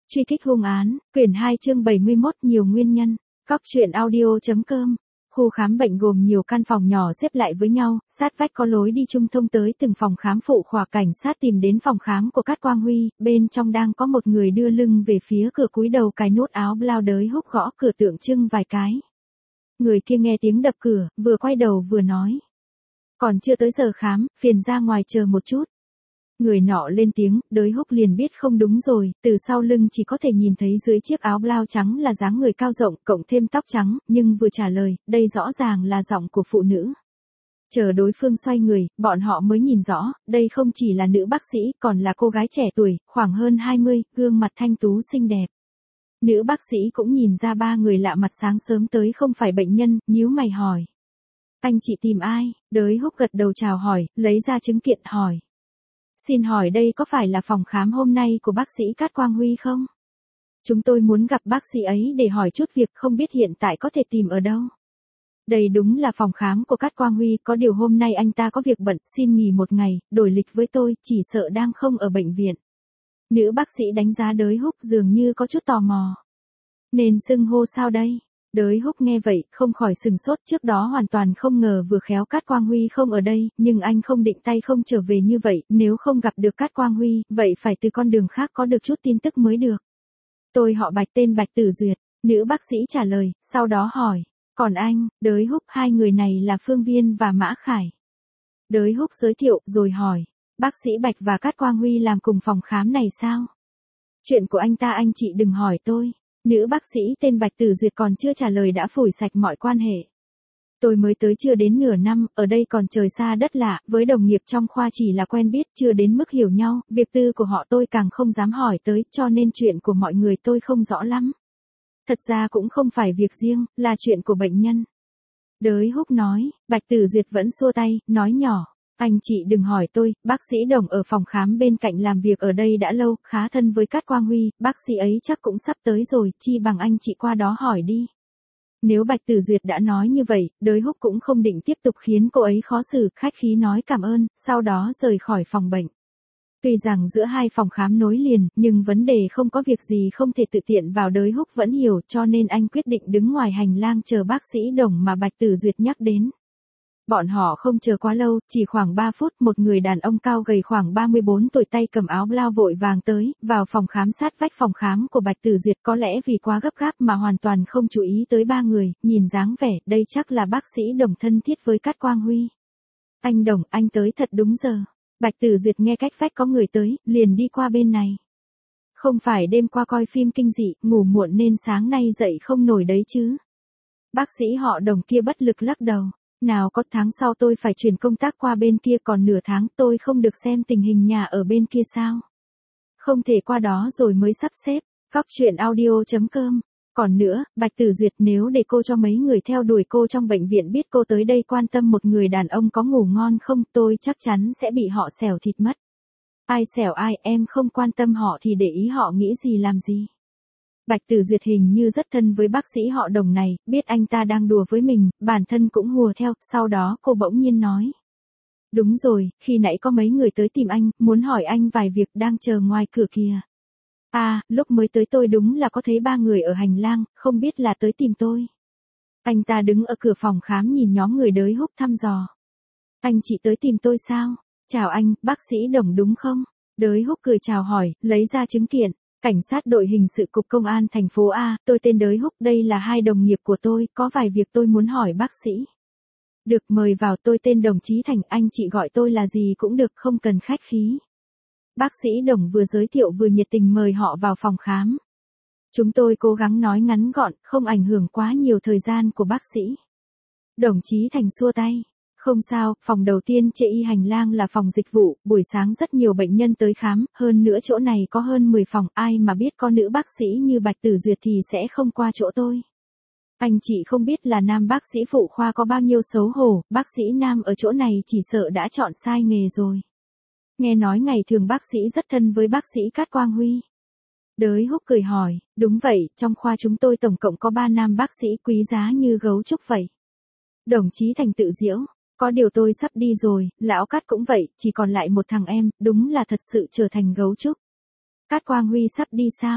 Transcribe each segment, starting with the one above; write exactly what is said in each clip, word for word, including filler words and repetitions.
Truy kích hung án, quyển hai chương bảy mươi mốt nhiều nguyên nhân. Cóc truyện audio.com. Khu khám bệnh gồm nhiều căn phòng nhỏ xếp lại với nhau, sát vách có lối đi chung thông tới từng phòng khám phụ khoa. Cảnh sát tìm đến phòng khám của Cát Quang Huy, bên trong đang có một người đưa lưng về phía cửa cúi đầu cài nút áo blau đới húc gõ cửa tượng trưng vài cái. Người kia nghe tiếng đập cửa, vừa quay đầu vừa nói. Còn chưa tới giờ khám, phiền ra ngoài chờ một chút. Người nọ lên tiếng, đới húc liền biết không đúng rồi, từ sau lưng chỉ có thể nhìn thấy dưới chiếc áo blau trắng là dáng người cao rộng, cộng thêm tóc trắng, nhưng vừa trả lời, đây rõ ràng là giọng của phụ nữ. Chờ đối phương xoay người, bọn họ mới nhìn rõ, đây không chỉ là nữ bác sĩ, còn là cô gái trẻ tuổi, khoảng hơn hai mươi, gương mặt thanh tú xinh đẹp. Nữ bác sĩ cũng nhìn ra ba người lạ mặt sáng sớm tới không phải bệnh nhân, nhíu mày hỏi. Anh chị tìm ai? Đới húc gật đầu chào hỏi, lấy ra chứng kiện hỏi. Xin hỏi đây có phải là phòng khám hôm nay của bác sĩ Cát Quang Huy không? Chúng tôi muốn gặp bác sĩ ấy để hỏi chút việc, không biết hiện tại có thể tìm ở đâu. Đây đúng là phòng khám của Cát Quang Huy, có điều hôm nay anh ta có việc bận, xin nghỉ một ngày, đổi lịch với tôi, chỉ sợ đang không ở bệnh viện. Nữ bác sĩ đánh giá đới húc dường như có chút tò mò. Nên xưng hô sao đây? Đới húc nghe vậy, không khỏi sừng sốt, trước đó hoàn toàn không ngờ vừa khéo Cát Quang Huy không ở đây, nhưng anh không định tay không trở về như vậy, nếu không gặp được Cát Quang Huy, vậy phải từ con đường khác có được chút tin tức mới được. Tôi họ Bạch, tên Bạch Tử Duyệt, nữ bác sĩ trả lời, sau đó hỏi, còn anh? Đới húc, hai người này là Phương Viên và Mã Khải. Đới húc giới thiệu, rồi hỏi, bác sĩ Bạch và Cát Quang Huy làm cùng phòng khám này sao? Chuyện của anh ta anh chị đừng hỏi tôi. Nữ bác sĩ tên Bạch Tử Duyệt còn chưa trả lời đã phủi sạch mọi quan hệ. Tôi mới tới chưa đến nửa năm, ở đây còn trời xa đất lạ, với đồng nghiệp trong khoa chỉ là quen biết, chưa đến mức hiểu nhau, việc tư của họ tôi càng không dám hỏi tới, cho nên chuyện của mọi người tôi không rõ lắm. Thật ra cũng không phải việc riêng, là chuyện của bệnh nhân. Đới húc nói, Bạch Tử Duyệt vẫn xua tay, nói nhỏ. Anh chị đừng hỏi tôi, bác sĩ Đồng ở phòng khám bên cạnh làm việc ở đây đã lâu, khá thân với Cát Quang Huy, bác sĩ ấy chắc cũng sắp tới rồi, chi bằng anh chị qua đó hỏi đi. Nếu Bạch Tử Duyệt đã nói như vậy, đới húc cũng không định tiếp tục khiến cô ấy khó xử, khách khí nói cảm ơn, sau đó rời khỏi phòng bệnh. Tuy rằng giữa hai phòng khám nối liền, nhưng vấn đề không có việc gì không thể tự tiện vào, đới húc vẫn hiểu, cho nên anh quyết định đứng ngoài hành lang chờ bác sĩ Đồng mà Bạch Tử Duyệt nhắc đến. Bọn họ không chờ quá lâu, chỉ khoảng ba phút, một người đàn ông cao gầy khoảng ba mươi bốn tuổi tay cầm áo blau vội vàng tới, vào phòng khám sát vách phòng khám của Bạch Tử Duyệt, có lẽ vì quá gấp gáp mà hoàn toàn không chú ý tới ba người, nhìn dáng vẻ, đây chắc là bác sĩ Đồng thân thiết với Cát Quang Huy. Anh Đồng, anh tới thật đúng giờ. Bạch Tử Duyệt nghe cách vách có người tới, liền đi qua bên này. Không phải đêm qua coi phim kinh dị, ngủ muộn nên sáng nay dậy không nổi đấy chứ. Bác sĩ họ Đồng kia bất lực lắc đầu. Nào có, tháng sau tôi phải chuyển công tác qua bên kia, còn nửa tháng tôi không được xem tình hình nhà ở bên kia sao? Không thể qua đó rồi mới sắp xếp. Cóc truyện audio.com. Còn nữa, Bạch Tử Duyệt, nếu để cô cho mấy người theo đuổi cô trong bệnh viện biết cô tới đây quan tâm một người đàn ông có ngủ ngon không, tôi chắc chắn sẽ bị họ xẻo thịt mất. Ai xẻo ai, em không quan tâm họ thì để ý họ nghĩ gì làm gì. Bạch Tử Duyệt hình như rất thân với bác sĩ họ Đồng này, biết anh ta đang đùa với mình, bản thân cũng hùa theo, sau đó cô bỗng nhiên nói. Đúng rồi, khi nãy có mấy người tới tìm anh, muốn hỏi anh vài việc, đang chờ ngoài cửa kìa. À, lúc mới tới tôi đúng là có thấy ba người ở hành lang, không biết là tới tìm tôi. Anh ta đứng ở cửa phòng khám nhìn nhóm người đới húc thăm dò. Anh chị tới tìm tôi sao? Chào anh, bác sĩ Đồng đúng không? Đới húc cười chào hỏi, lấy ra chứng kiện. Cảnh sát đội hình sự cục công an thành phố A, tôi tên Đới Húc, đây là hai đồng nghiệp của tôi, có vài việc tôi muốn hỏi bác sĩ. Được, mời vào, tôi tên Đồng Chí Thành, anh chị gọi tôi là gì cũng được, không cần khách khí. Bác sĩ Đồng vừa giới thiệu vừa nhiệt tình mời họ vào phòng khám. Chúng tôi cố gắng nói ngắn gọn, không ảnh hưởng quá nhiều thời gian của bác sĩ. Đồng Chí Thành xua tay. Không sao, phòng đầu tiên trên y hành lang là phòng dịch vụ, buổi sáng rất nhiều bệnh nhân tới khám, hơn nữa chỗ này có hơn mười phòng, ai mà biết có nữ bác sĩ như Bạch Tử Duyệt thì sẽ không qua chỗ tôi. Anh chị không biết là nam bác sĩ phụ khoa có bao nhiêu xấu hổ, bác sĩ nam ở chỗ này chỉ sợ đã chọn sai nghề rồi. Nghe nói ngày thường bác sĩ rất thân với bác sĩ Cát Quang Huy. Đới húc cười hỏi, đúng vậy, trong khoa chúng tôi tổng cộng có ba nam bác sĩ quý giá như gấu trúc vậy. Đồng Chí Thành tự giễu. Có điều tôi sắp đi rồi, lão Cát cũng vậy, chỉ còn lại một thằng em, đúng là thật sự trở thành gấu trúc. Cát Quang Huy sắp đi sao?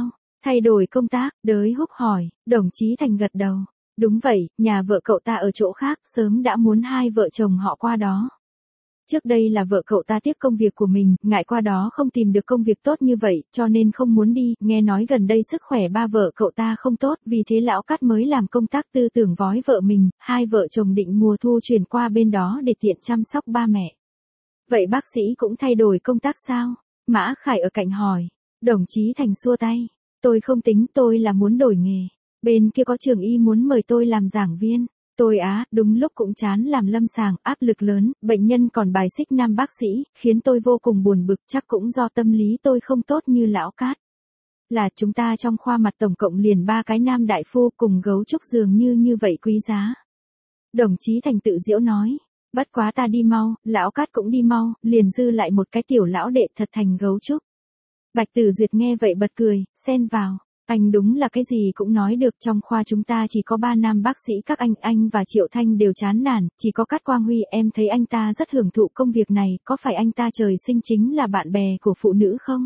Thay đổi công tác, Đới Húc hỏi, đồng chí Thành gật đầu. Đúng vậy, nhà vợ cậu ta ở chỗ khác, sớm đã muốn hai vợ chồng họ qua đó. Trước đây là vợ cậu ta tiếc công việc của mình, ngại qua đó không tìm được công việc tốt như vậy, cho nên không muốn đi, nghe nói gần đây sức khỏe ba vợ cậu ta không tốt, vì thế lão Cát mới làm công tác tư tưởng vói vợ mình, hai vợ chồng định mùa thu chuyển qua bên đó để tiện chăm sóc ba mẹ. Vậy bác sĩ cũng thay đổi công tác sao? Mã Khải ở cạnh hỏi. Đồng chí Thành xua tay. Tôi không tính, tôi là muốn đổi nghề. Bên kia có trường y muốn mời tôi làm giảng viên. Tôi á, đúng lúc cũng chán làm lâm sàng, áp lực lớn, bệnh nhân còn bài xích nam bác sĩ, khiến tôi vô cùng buồn bực, chắc cũng do tâm lý tôi không tốt như lão Cát. Là chúng ta trong khoa mặt tổng cộng liền ba cái nam đại phu cùng gấu trúc dường như như vậy quý giá. Đồng chí Thành tự giễu nói, bất quá ta đi mau, lão Cát cũng đi mau, liền dư lại một cái tiểu lão đệ thật thành gấu trúc. Bạch Tử Duyệt nghe vậy bật cười, xen vào. Anh đúng là cái gì cũng nói được, trong khoa chúng ta chỉ có ba nam bác sĩ, các anh, anh và Triệu Thanh đều chán nản, chỉ có Cát Quang Huy em thấy anh ta rất hưởng thụ công việc này, có phải anh ta trời sinh chính là bạn bè của phụ nữ không?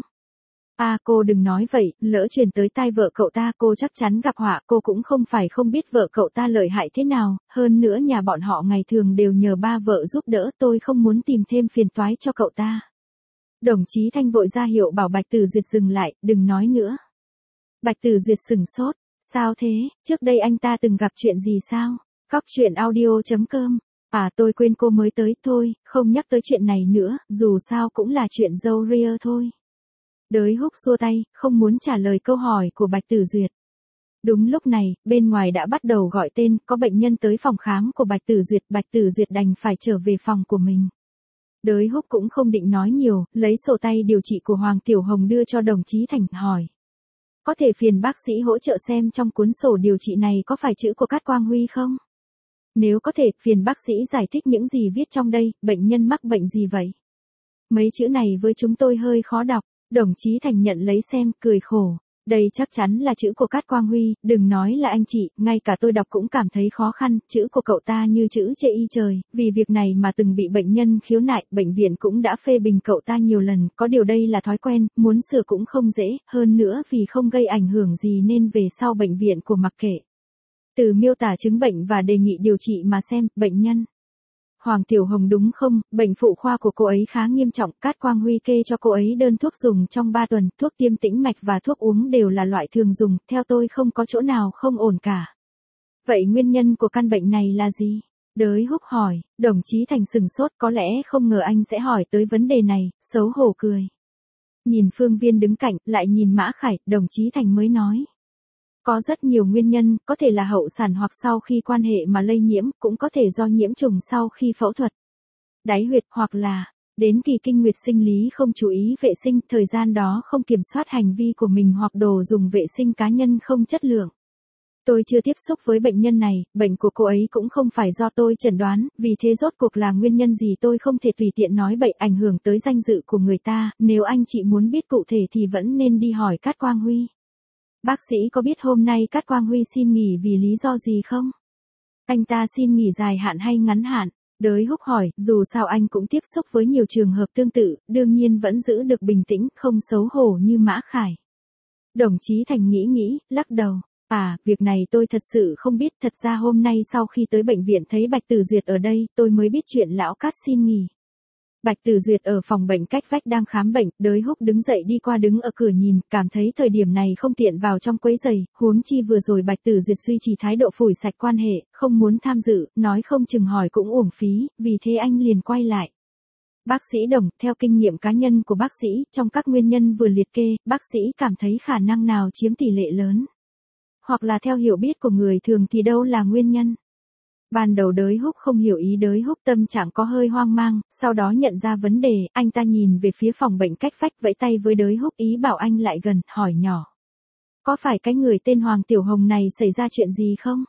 À cô đừng nói vậy, lỡ truyền tới tai vợ cậu ta cô chắc chắn gặp họa, cô cũng không phải không biết vợ cậu ta lợi hại thế nào, hơn nữa nhà bọn họ ngày thường đều nhờ ba vợ giúp đỡ, tôi không muốn tìm thêm phiền toái cho cậu ta. Đồng chí Thanh vội ra hiệu bảo Bạch Tử Duyệt dừng lại, đừng nói nữa. Bạch Tử Duyệt sửng sốt, sao thế, trước đây anh ta từng gặp chuyện gì sao? Cóc truyện audio chấm com. À tôi quên cô mới tới, thôi, không nhắc tới chuyện này nữa, dù sao cũng là chuyện dâu ria thôi. Đới Húc xua tay, không muốn trả lời câu hỏi của Bạch Tử Duyệt. Đúng lúc này, bên ngoài đã bắt đầu gọi tên, có bệnh nhân tới phòng khám của Bạch Tử Duyệt, Bạch Tử Duyệt đành phải trở về phòng của mình. Đới Húc cũng không định nói nhiều, lấy sổ tay điều trị của Hoàng Tiểu Hồng đưa cho đồng chí Thành, hỏi. Có thể phiền bác sĩ hỗ trợ xem trong cuốn sổ điều trị này có phải chữ của Cát Quang Huy không? Nếu có thể, phiền bác sĩ giải thích những gì viết trong đây, bệnh nhân mắc bệnh gì vậy? Mấy chữ này với chúng tôi hơi khó đọc, đồng chí Thành nhận lấy xem, cười khổ. Đây chắc chắn là chữ của Cát Quang Huy, đừng nói là anh chị, ngay cả tôi đọc cũng cảm thấy khó khăn, chữ của cậu ta như chữ chê y trời, vì việc này mà từng bị bệnh nhân khiếu nại, bệnh viện cũng đã phê bình cậu ta nhiều lần, có điều đây là thói quen, muốn sửa cũng không dễ, hơn nữa vì không gây ảnh hưởng gì nên về sau bệnh viện của mặc kệ. Từ miêu tả chứng bệnh và đề nghị điều trị mà xem, bệnh nhân. Hoàng Tiểu Hồng đúng không, bệnh phụ khoa của cô ấy khá nghiêm trọng, Cát Quang Huy kê cho cô ấy đơn thuốc dùng trong ba tuần, thuốc tiêm tĩnh mạch và thuốc uống đều là loại thường dùng, theo tôi không có chỗ nào không ổn cả. Vậy nguyên nhân của căn bệnh này là gì? Đới Húc hỏi, đồng chí Thành sừng sốt, có lẽ không ngờ anh sẽ hỏi tới vấn đề này, xấu hổ cười. Nhìn Phương Viên đứng cạnh, lại nhìn Mã Khải, đồng chí Thành mới nói. Có rất nhiều nguyên nhân, có thể là hậu sản hoặc sau khi quan hệ mà lây nhiễm, cũng có thể do nhiễm trùng sau khi phẫu thuật. Đáy huyệt hoặc là, đến kỳ kinh nguyệt sinh lý không chú ý vệ sinh, thời gian đó không kiểm soát hành vi của mình hoặc đồ dùng vệ sinh cá nhân không chất lượng. Tôi chưa tiếp xúc với bệnh nhân này, bệnh của cô ấy cũng không phải do tôi chẩn đoán, vì thế rốt cuộc là nguyên nhân gì tôi không thể tùy tiện nói bậy ảnh hưởng tới danh dự của người ta, nếu anh chị muốn biết cụ thể thì vẫn nên đi hỏi Cát Quang Huy. Bác sĩ có biết hôm nay Cát Quang Huy xin nghỉ vì lý do gì không? Anh ta xin nghỉ dài hạn hay ngắn hạn? Đới Húc hỏi, dù sao anh cũng tiếp xúc với nhiều trường hợp tương tự, đương nhiên vẫn giữ được bình tĩnh, không xấu hổ như Mã Khải. Đồng chí Thành nghĩ nghĩ, lắc đầu. À, việc này tôi thật sự không biết, thật ra hôm nay sau khi tới bệnh viện thấy Bạch Tử Duyệt ở đây, tôi mới biết chuyện lão Cát xin nghỉ. Bạch Tử Duyệt ở phòng bệnh cách vách đang khám bệnh, Đới Húc đứng dậy đi qua đứng ở cửa nhìn, cảm thấy thời điểm này không tiện vào trong quấy giày, huống chi vừa rồi Bạch Tử Duyệt duy trì thái độ phủi sạch quan hệ, không muốn tham dự, nói không chừng hỏi cũng uổng phí, vì thế anh liền quay lại. Bác sĩ Đồng, theo kinh nghiệm cá nhân của bác sĩ, trong các nguyên nhân vừa liệt kê, bác sĩ cảm thấy khả năng nào chiếm tỷ lệ lớn? Hoặc là theo hiểu biết của người thường thì đâu là nguyên nhân? Ban đầu Đới Húc không hiểu ý Đới Húc tâm trạng có hơi hoang mang, sau đó nhận ra vấn đề, anh ta nhìn về phía phòng bệnh cách vách vẫy tay với Đới Húc ý bảo anh lại gần, hỏi nhỏ. Có phải cái người tên Hoàng Tiểu Hồng này xảy ra chuyện gì không?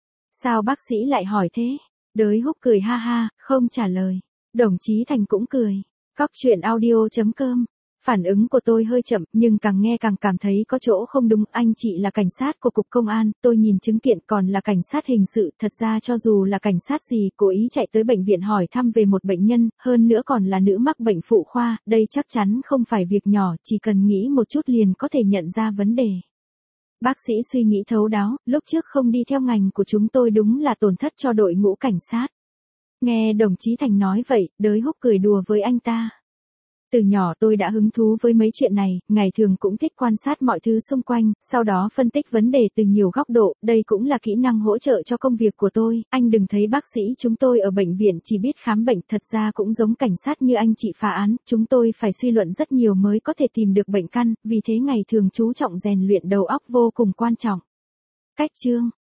Sao bác sĩ lại hỏi thế? Đới Húc cười ha ha, không trả lời. Đồng chí Thành cũng cười. Cóc truyện audio chấm com. Phản ứng của tôi hơi chậm, nhưng càng nghe càng cảm thấy có chỗ không đúng, anh chị là cảnh sát của cục công an, tôi nhìn chứng kiện còn là cảnh sát hình sự, thật ra cho dù là cảnh sát gì, cố ý chạy tới bệnh viện hỏi thăm về một bệnh nhân, hơn nữa còn là nữ mắc bệnh phụ khoa, đây chắc chắn không phải việc nhỏ, chỉ cần nghĩ một chút liền có thể nhận ra vấn đề. Bác sĩ suy nghĩ thấu đáo, lúc trước không đi theo ngành của chúng tôi đúng là tổn thất cho đội ngũ cảnh sát. Nghe đồng chí Thành nói vậy, Đới Húc cười đùa với anh ta. Từ nhỏ tôi đã hứng thú với mấy chuyện này, ngày thường cũng thích quan sát mọi thứ xung quanh, sau đó phân tích vấn đề từ nhiều góc độ, đây cũng là kỹ năng hỗ trợ cho công việc của tôi. Anh đừng thấy bác sĩ chúng tôi ở bệnh viện chỉ biết khám bệnh, thật ra cũng giống cảnh sát như anh chị phá án, chúng tôi phải suy luận rất nhiều mới có thể tìm được bệnh căn, vì thế ngày thường chú trọng rèn luyện đầu óc vô cùng quan trọng. Cách chương